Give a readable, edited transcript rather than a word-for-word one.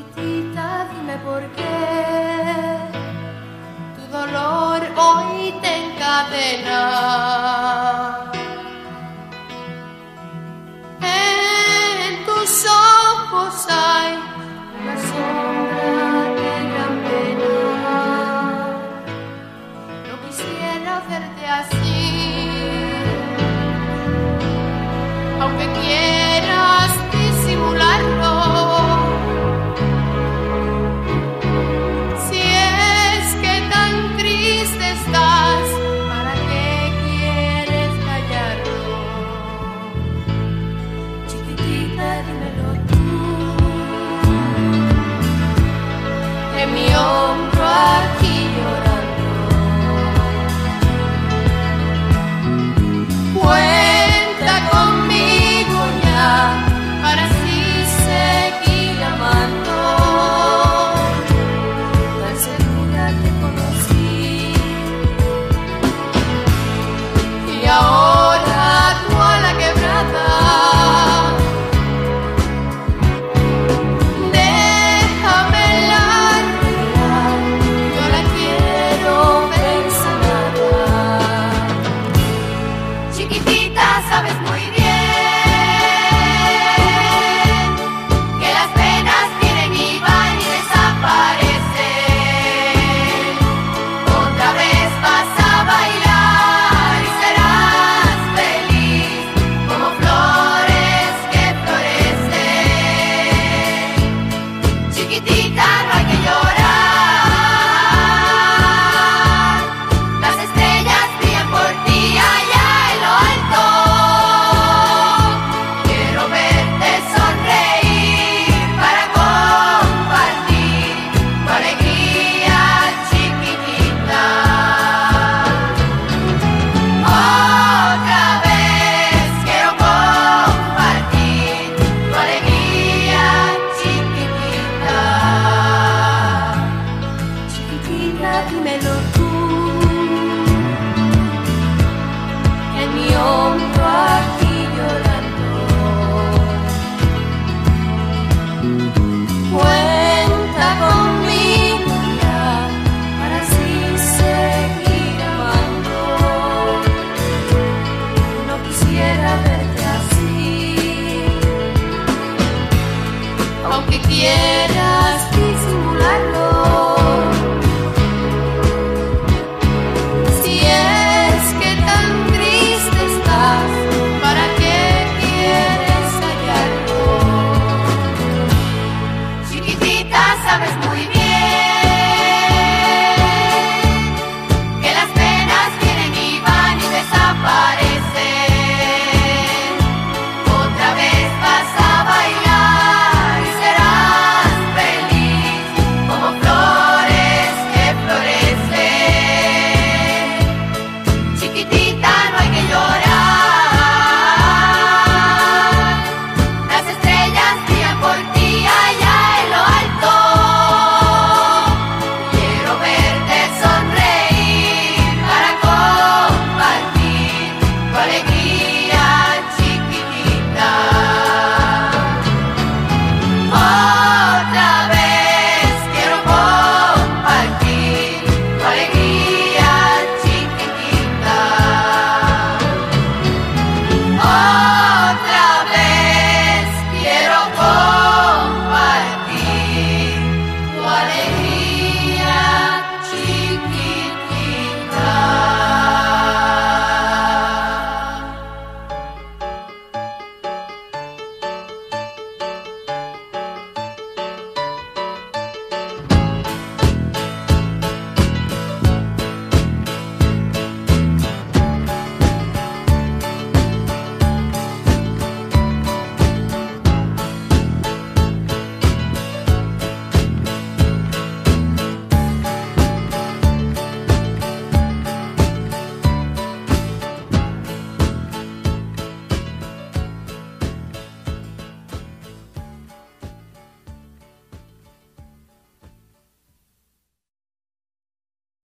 Chiquitita, dime por qué tu dolor hoy te encadena. En tus ojos hay una sombra de gran pena. No quisiera verte así, aunque quieras disimularlo. Si es que tan triste estás, ¿para qué quieres callarlo? Chiquitita, dímelo tú, en mi hombro aquí llorando. Cuenta conmigo ya, para así seguir amando. Tan segura te conocí, y ahora tú a la quebrada. Déjame la realidad, yo la quiero ver sanada. Chiquitita, sabes muy bien que las penas vienen y van y desaparecen. Otra vez vas a bailar y serás feliz como flores que florecen. Chiquitita, no hay que llorar, las estrellas brillan por ti allá en lo alto. Quiero verte sonreír para compartir tu alegría, chiquitita. Otra vez quiero compartir tu alegría, chiquitita. Chiquitita, dímelo tú, en mi hombro aquí llorando. Cuenta conmigo ya, para así seguir amando. No quisiera verte así, aunque quieras